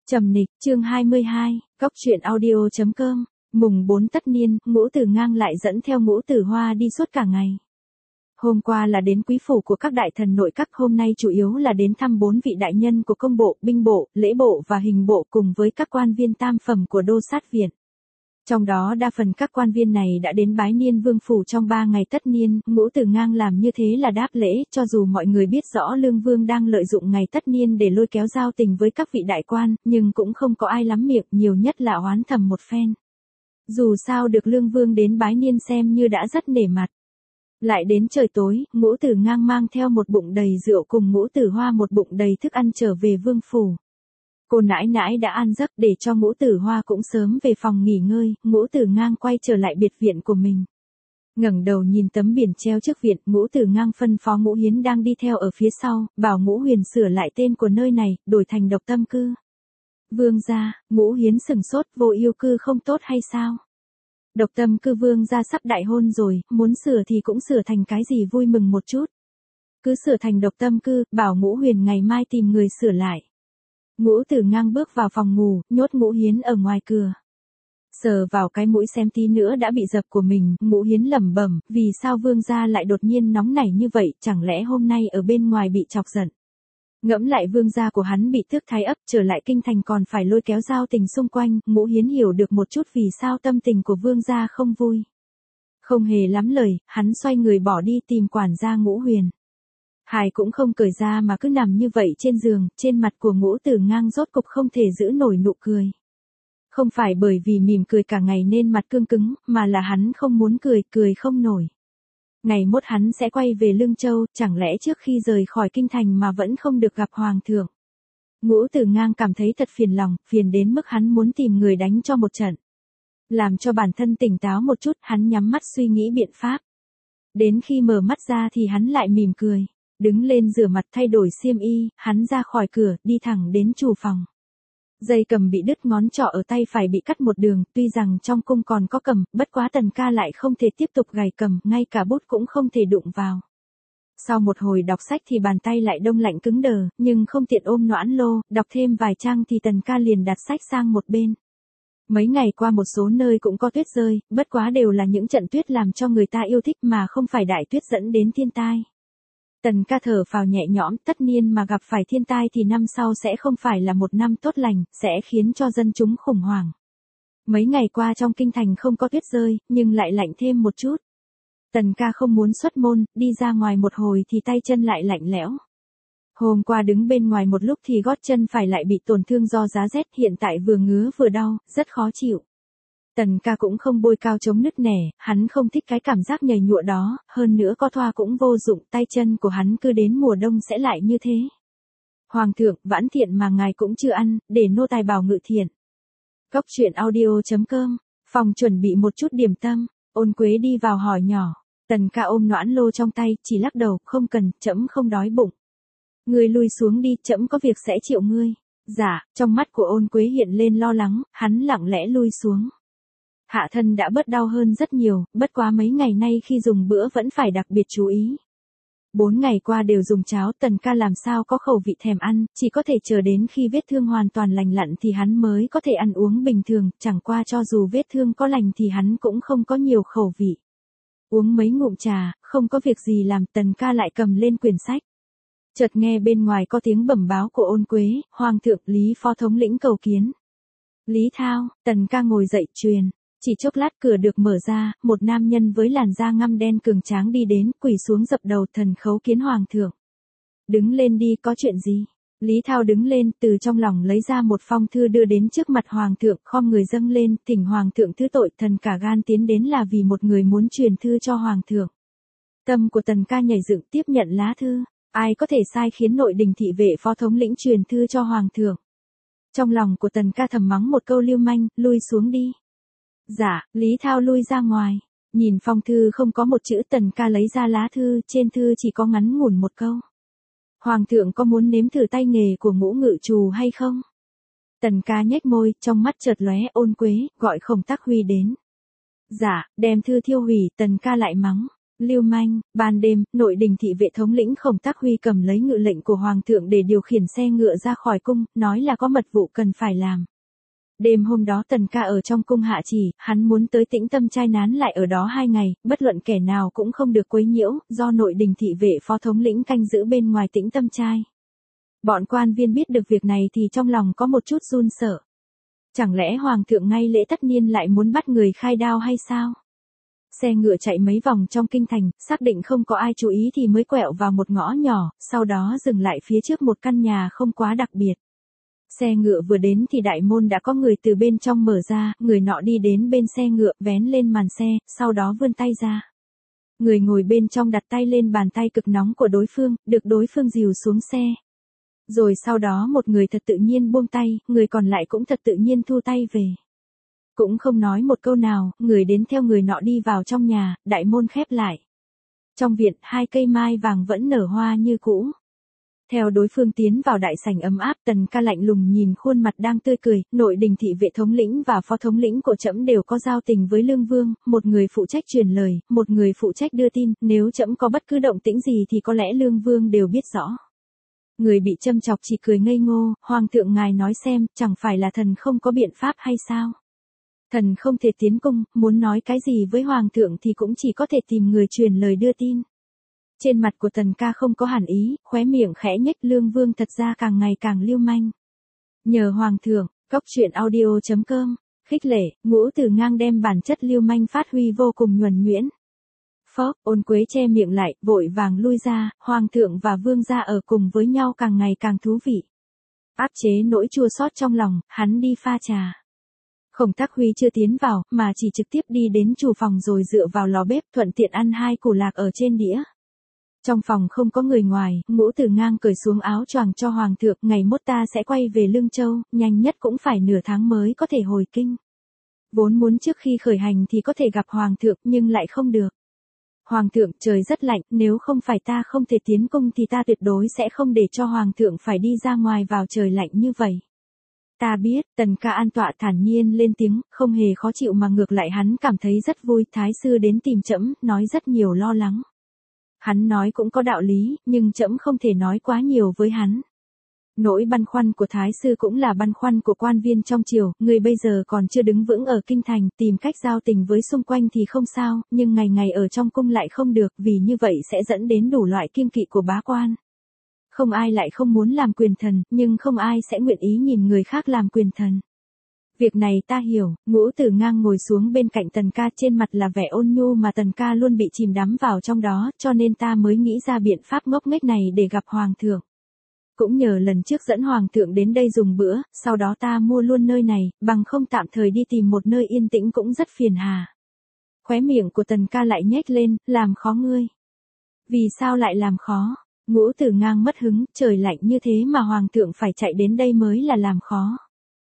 Trầm Nịch, chương 22, Cóc truyện audio.com, mùng 4 tất niên, Ngũ Tử Ngang lại dẫn theo Ngũ Tử Hoa đi suốt cả ngày. Hôm qua là đến quý phủ của các đại thần nội các, hôm nay chủ yếu là đến thăm 4 vị đại nhân của công bộ, binh bộ, lễ bộ và hình bộ cùng với các quan viên tam phẩm của đô sát viện. Trong đó đa phần các quan viên này đã đến bái niên vương phủ trong 3 ngày tất niên, Ngũ Tử Ngang làm như thế là đáp lễ, cho dù mọi người biết rõ Lương Vương đang lợi dụng ngày tất niên để lôi kéo giao tình với các vị đại quan, nhưng cũng không có ai lắm miệng, nhiều nhất là oán thầm một phen. Dù sao được Lương Vương đến bái niên xem như đã rất nể mặt. Lại đến trời tối, Ngũ Tử Ngang mang theo một bụng đầy rượu cùng Ngũ Tử Hoa một bụng đầy thức ăn trở về vương phủ. Cô nãi nãi đã an giấc để cho Ngũ Tử Hoa cũng sớm về phòng nghỉ ngơi, Ngũ Tử Ngang quay trở lại biệt viện của mình. Ngẩng đầu nhìn tấm biển treo trước viện, Ngũ Tử Ngang phân phó Ngũ Hiến đang đi theo ở phía sau, bảo Ngũ Huyền sửa lại tên của nơi này, đổi thành Độc Tâm Cư. Vương gia, Ngũ Hiến sừng sốt, Vô Yêu Cư không tốt hay sao? Độc Tâm Cư vương gia sắp đại hôn rồi, muốn sửa thì cũng sửa thành cái gì vui mừng một chút. Cứ sửa thành Độc Tâm Cư, bảo Ngũ Huyền ngày mai tìm người sửa lại. Ngũ Tử Ngang bước vào phòng ngủ, nhốt Ngũ Hiến ở ngoài cửa. Sờ vào cái mũi xem tí nữa đã bị dập của mình, Ngũ Hiến lẩm bẩm, vì sao vương gia lại đột nhiên nóng nảy như vậy, chẳng lẽ hôm nay ở bên ngoài bị chọc giận. Ngẫm lại vương gia của hắn bị tước thái ấp, trở lại kinh thành còn phải lôi kéo giao tình xung quanh, Ngũ Hiến hiểu được một chút vì sao tâm tình của vương gia không vui. Không hề lắm lời, hắn xoay người bỏ đi tìm quản gia Ngũ Huyền. Hải cũng không cởi ra mà cứ nằm như vậy trên giường, trên mặt của Ngũ Tử Ngang rốt cục không thể giữ nổi nụ cười. Không phải bởi vì mỉm cười cả ngày nên mặt cương cứng, mà là hắn không muốn cười, cười không nổi. Ngày mốt hắn sẽ quay về Lương Châu, chẳng lẽ trước khi rời khỏi kinh thành mà vẫn không được gặp hoàng thượng. Ngũ Tử Ngang cảm thấy thật phiền lòng, phiền đến mức hắn muốn tìm người đánh cho một trận. Làm cho bản thân tỉnh táo một chút, hắn nhắm mắt suy nghĩ biện pháp. Đến khi mở mắt ra thì hắn lại mỉm cười. Đứng lên rửa mặt thay đổi xiêm y, hắn ra khỏi cửa, đi thẳng đến chủ phòng. Dây cầm bị đứt, ngón trỏ ở tay phải bị cắt một đường, tuy rằng trong cung còn có cầm, bất quá Tần Ca lại không thể tiếp tục gảy cầm, ngay cả bút cũng không thể đụng vào. Sau một hồi đọc sách thì bàn tay lại đông lạnh cứng đờ, nhưng không tiện ôm noãn lô, đọc thêm vài trang thì Tần Ca liền đặt sách sang một bên. Mấy ngày qua một số nơi cũng có tuyết rơi, bất quá đều là những trận tuyết làm cho người ta yêu thích mà không phải đại tuyết dẫn đến thiên tai. Tần Ca thở phào nhẹ nhõm, tất niên mà gặp phải thiên tai thì năm sau sẽ không phải là một năm tốt lành, sẽ khiến cho dân chúng khủng hoảng. Mấy ngày qua trong kinh thành không có tuyết rơi, nhưng lại lạnh thêm một chút. Tần Ca không muốn xuất môn, đi ra ngoài một hồi thì tay chân lại lạnh lẽo. Hôm qua đứng bên ngoài một lúc thì gót chân phải lại bị tổn thương do giá rét, hiện tại vừa ngứa vừa đau, rất khó chịu. Tần Ca cũng không bôi cao chống nứt nẻ, hắn không thích cái cảm giác nhầy nhụa đó, hơn nữa có thoa cũng vô dụng, tay chân của hắn cứ đến mùa đông sẽ lại như thế. Hoàng thượng, Vãn Thiện mà ngài cũng chưa ăn, để nô tài bảo ngự thiện. Cóc truyện audio.com, phòng chuẩn bị một chút điểm tâm, Ôn Quế đi vào hỏi nhỏ. Tần Ca ôm noãn lô trong tay, chỉ lắc đầu, không cần, trẫm không đói bụng. Ngươi lui xuống đi, trẫm có việc sẽ triệu ngươi. Dạ, trong mắt của Ôn Quế hiện lên lo lắng, hắn lặng lẽ lui xuống. Hạ thân đã bớt đau hơn rất nhiều, bất quá mấy ngày nay khi dùng bữa vẫn phải đặc biệt chú ý. 4 ngày qua đều dùng cháo, Tần Ca làm sao có khẩu vị thèm ăn, chỉ có thể chờ đến khi vết thương hoàn toàn lành lặn thì hắn mới có thể ăn uống bình thường, chẳng qua cho dù vết thương có lành thì hắn cũng không có nhiều khẩu vị. Uống mấy ngụm trà, không có việc gì làm, Tần Ca lại cầm lên quyển sách. Chợt nghe bên ngoài có tiếng bẩm báo của Ôn Quế, Hoàng thượng, Lý phó thống lĩnh cầu kiến. Lý Thao, Tần Ca ngồi dậy truyền. Chỉ chốc lát cửa được mở ra, một nam nhân với làn da ngăm đen cường tráng đi đến, quỳ xuống dập đầu, thần khấu kiến hoàng thượng. Đứng lên đi, có chuyện gì? Lý Thao đứng lên, từ trong lòng lấy ra một phong thư đưa đến trước mặt hoàng thượng, khom người dâng lên, thỉnh hoàng thượng thứ tội, thần cả gan tiến đến là vì một người muốn truyền thư cho hoàng thượng. Tâm của Tần Ca nhảy dựng, tiếp nhận lá thư, ai có thể sai khiến nội đình thị vệ phó thống lĩnh truyền thư cho hoàng thượng. Trong lòng của Tần Ca thầm mắng một câu lưu manh, lui xuống đi. Dạ, Lý Thao lui ra ngoài. Nhìn phong thư không có một chữ, Tần Ca lấy ra lá thư, trên thư chỉ có ngắn ngủn một câu. Hoàng thượng có muốn nếm thử tay nghề của Ngũ ngự trù hay không? Tần Ca nhếch môi, trong mắt chợt lóe, Ôn Quế, gọi Khổng Tắc Huy đến. Dạ, đem thư thiêu hủy, Tần Ca lại mắng. Lưu manh, ban đêm, nội đình thị vệ thống lĩnh Khổng Tác Huy cầm lấy ngự lệnh của hoàng thượng để điều khiển xe ngựa ra khỏi cung, nói là có mật vụ cần phải làm. Đêm hôm đó Tần Ca ở trong cung hạ chỉ, hắn muốn tới Tĩnh Tâm trai nán lại ở đó 2 ngày, bất luận kẻ nào cũng không được quấy nhiễu, do nội đình thị vệ phó thống lĩnh canh giữ bên ngoài Tĩnh Tâm trai. Bọn quan viên biết được việc này thì trong lòng có một chút run sợ. Chẳng lẽ hoàng thượng ngay lễ tất niên lại muốn bắt người khai đao hay sao? Xe ngựa chạy mấy vòng trong kinh thành, xác định không có ai chú ý thì mới quẹo vào một ngõ nhỏ, sau đó dừng lại phía trước một căn nhà không quá đặc biệt. Xe ngựa vừa đến thì đại môn đã có người từ bên trong mở ra, người nọ đi đến bên xe ngựa, vén lên màn xe, sau đó vươn tay ra. Người ngồi bên trong đặt tay lên bàn tay cực nóng của đối phương, được đối phương dìu xuống xe. Rồi sau đó một người thật tự nhiên buông tay, người còn lại cũng thật tự nhiên thu tay về. Cũng không nói một câu nào, người đến theo người nọ đi vào trong nhà, đại môn khép lại. Trong viện, 2 cây mai vàng vẫn nở hoa như cũ. Theo đối phương tiến vào đại sảnh ấm áp, Tần Ca lạnh lùng nhìn khuôn mặt đang tươi cười, nội đình thị vệ thống lĩnh và phó thống lĩnh của trẫm đều có giao tình với Lương Vương, một người phụ trách truyền lời, một người phụ trách đưa tin, nếu trẫm có bất cứ động tĩnh gì thì có lẽ Lương Vương đều biết rõ. Người bị châm chọc chỉ cười ngây ngô, hoàng thượng ngài nói xem, chẳng phải là thần không có biện pháp hay sao? Thần không thể tiến cung, muốn nói cái gì với hoàng thượng thì cũng chỉ có thể tìm người truyền lời đưa tin. Trên mặt của Tần Ca không có hẳn ý, khóe miệng khẽ nhếch, Lương Vương thật ra càng ngày càng lưu manh. Nhờ hoàng thượng, coctruyện.audio.com, khích lệ, Ngũ Tử Ngang đem bản chất lưu manh phát huy vô cùng nhuần nhuyễn. Phó, Ôn Quế che miệng lại, vội vàng lui ra, hoàng thượng và vương gia ở cùng với nhau càng ngày càng thú vị. Áp chế nỗi chua xót trong lòng, hắn đi pha trà. Khổng Tác Huy chưa tiến vào, mà chỉ trực tiếp đi đến chủ phòng rồi dựa vào lò bếp, thuận tiện ăn 2 củ lạc ở trên đĩa. Trong phòng không có người ngoài, Ngũ Tử Ngang cởi xuống áo choàng cho hoàng thượng, ngày mốt ta sẽ quay về Lương Châu, nhanh nhất cũng phải nửa tháng mới có thể hồi kinh. Vốn muốn trước khi khởi hành thì có thể gặp hoàng thượng, nhưng lại không được. Hoàng thượng, trời rất lạnh, nếu không phải ta không thể tiến cung thì ta tuyệt đối sẽ không để cho hoàng thượng phải đi ra ngoài vào trời lạnh như vậy. Ta biết, Tần Ca an tọa thản nhiên lên tiếng, không hề khó chịu mà ngược lại hắn cảm thấy rất vui, thái sư đến tìm trẫm, nói rất nhiều lo lắng. Hắn nói cũng có đạo lý, nhưng trẫm không thể nói quá nhiều với hắn. Nỗi băn khoăn của thái sư cũng là băn khoăn của quan viên trong triều, người bây giờ còn chưa đứng vững ở kinh thành, tìm cách giao tình với xung quanh thì không sao, nhưng ngày ngày ở trong cung lại không được, vì như vậy sẽ dẫn đến đủ loại kiêng kỵ của bá quan. Không ai lại không muốn làm quyền thần, nhưng không ai sẽ nguyện ý nhìn người khác làm quyền thần. Việc này ta hiểu, Ngũ Tử Ngang ngồi xuống bên cạnh Tần Ca, trên mặt là vẻ ôn nhu mà Tần Ca luôn bị chìm đắm vào trong đó, cho nên ta mới nghĩ ra biện pháp ngốc nghếch này để gặp hoàng thượng. Cũng nhờ lần trước dẫn hoàng thượng đến đây dùng bữa, sau đó ta mua luôn nơi này, bằng không tạm thời đi tìm một nơi yên tĩnh cũng rất phiền hà. Khóe miệng của Tần Ca lại nhếch lên, làm khó ngươi. Vì sao lại làm khó? Ngũ Tử Ngang mất hứng, trời lạnh như thế mà hoàng thượng phải chạy đến đây mới là làm khó.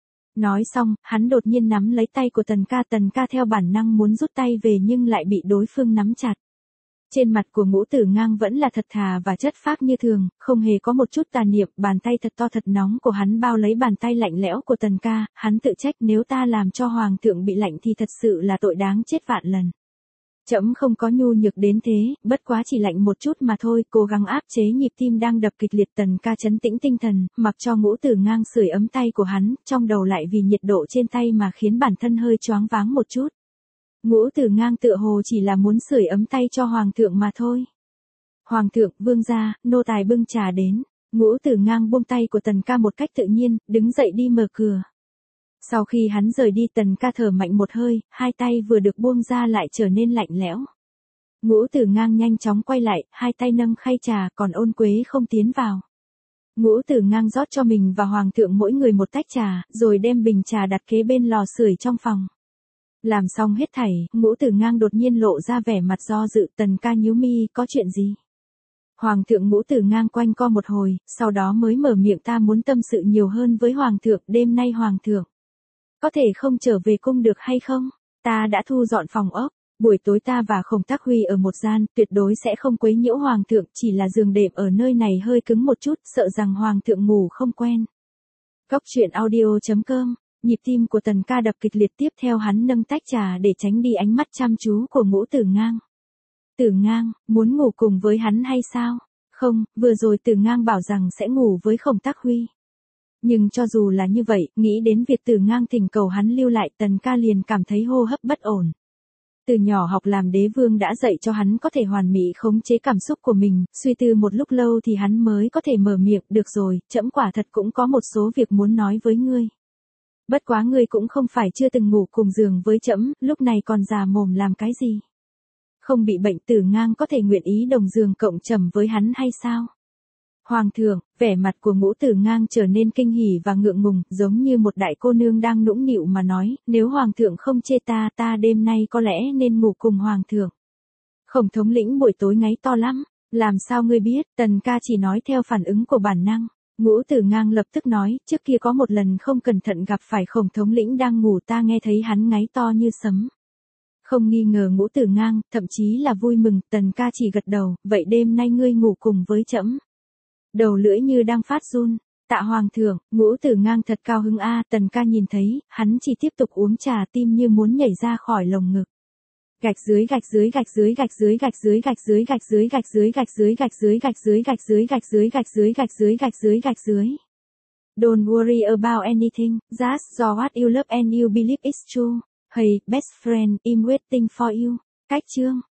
Nói xong, hắn đột nhiên nắm lấy tay của Tần Ca theo bản năng muốn rút tay về nhưng lại bị đối phương nắm chặt. Trên mặt của Ngũ Tử Ngang vẫn là thật thà và chất phác như thường, không hề có một chút tà niệm, bàn tay thật to thật nóng của hắn bao lấy bàn tay lạnh lẽo của Tần Ca, hắn tự trách nếu ta làm cho hoàng thượng bị lạnh thì thật sự là tội đáng chết vạn lần. Trẫm không có nhu nhược đến thế, bất quá chỉ lạnh một chút mà thôi, cố gắng áp chế nhịp tim đang đập kịch liệt. Tần Ca trấn tĩnh tinh thần, mặc cho Ngũ Tử Ngang sưởi ấm tay của hắn, trong đầu lại vì nhiệt độ trên tay mà khiến bản thân hơi choáng váng một chút. Ngũ Tử Ngang tựa hồ chỉ là muốn sưởi ấm tay cho hoàng thượng mà thôi. Hoàng thượng, vương gia, nô tài bưng trà đến. Ngũ Tử Ngang buông tay của Tần Ca một cách tự nhiên, đứng dậy đi mở cửa. Sau khi hắn rời đi, Tần Ca thở mạnh một hơi, 2 tay vừa được buông ra lại trở nên lạnh lẽo. Ngũ Tử Ngang nhanh chóng quay lại, 2 tay nâng khay trà, còn Ôn Quế không tiến vào. Ngũ Tử Ngang rót cho mình và hoàng thượng mỗi người một tách trà, rồi đem bình trà đặt kế bên lò sưởi trong phòng. Làm xong hết thảy, Ngũ Tử Ngang đột nhiên lộ ra vẻ mặt do dự. Tần Ca nhíu mi, có chuyện gì? Hoàng thượng. Ngũ Tử Ngang quanh co một hồi, sau đó mới mở miệng, ta muốn tâm sự nhiều hơn với hoàng thượng, đêm nay hoàng thượng có thể không trở về cung được hay không? Ta đã thu dọn phòng ốc, buổi tối ta và Khổng Tác Huy ở một gian, tuyệt đối sẽ không quấy nhiễu hoàng thượng, chỉ là giường đệm ở nơi này hơi cứng một chút, sợ rằng hoàng thượng ngủ không quen. Coctruyện.audio.com. Nhịp tim của Tần Ca đập kịch liệt, tiếp theo hắn nâng tách trà để tránh đi ánh mắt chăm chú của Ngũ Tử Ngang. Tử Ngang, muốn ngủ cùng với hắn hay sao? Không, vừa rồi Tử Ngang bảo rằng sẽ ngủ với Khổng Tác Huy. Nhưng cho dù là như vậy, nghĩ đến việc Tử Ngang thỉnh cầu hắn lưu lại, Tần Ca liền cảm thấy hô hấp bất ổn. Từ nhỏ học làm đế vương đã dạy cho hắn có thể hoàn mỹ khống chế cảm xúc của mình, suy tư một lúc lâu thì hắn mới có thể mở miệng, được rồi, trẫm quả thật cũng có một số việc muốn nói với ngươi. Bất quá ngươi cũng không phải chưa từng ngủ cùng giường với trẫm, lúc này còn già mồm làm cái gì? Không bị bệnh Tử Ngang có thể nguyện ý đồng giường cộng trầm với hắn hay sao? Hoàng thượng, vẻ mặt của Ngũ Tử Ngang trở nên kinh hỉ và ngượng ngùng, giống như một đại cô nương đang nũng nịu mà nói, nếu Hoàng thượng không chê ta đêm nay có lẽ nên ngủ cùng Hoàng thượng. Khổng thống lĩnh buổi tối ngáy to lắm, làm sao ngươi biết? Tần Ca chỉ nói theo phản ứng của bản năng. Ngũ Tử Ngang lập tức nói, trước kia có một lần không cẩn thận gặp phải Khổng thống lĩnh đang ngủ, ta nghe thấy hắn ngáy to như sấm. Không nghi ngờ Ngũ Tử Ngang, thậm chí là vui mừng, Tần Ca chỉ gật đầu, vậy đêm nay ngươi ngủ cùng với trẫm. Đầu lưỡi như đang phát run. Tạ Hoàng thượng, Ngũ Tử Ngang thật cao hứng a. Tần Ca nhìn thấy, hắn chỉ tiếp tục uống trà, tim như muốn nhảy ra khỏi lồng ngực. Gạch dưới gạch dưới gạch dưới gạch dưới gạch dưới gạch dưới gạch dưới gạch dưới gạch dưới gạch dưới gạch dưới gạch dưới gạch dưới gạch dưới gạch dưới gạch dưới gạch dưới. Don't worry about anything, just do what you love and you believe it's true. Hey, best friend, I'm waiting for you. Cách chương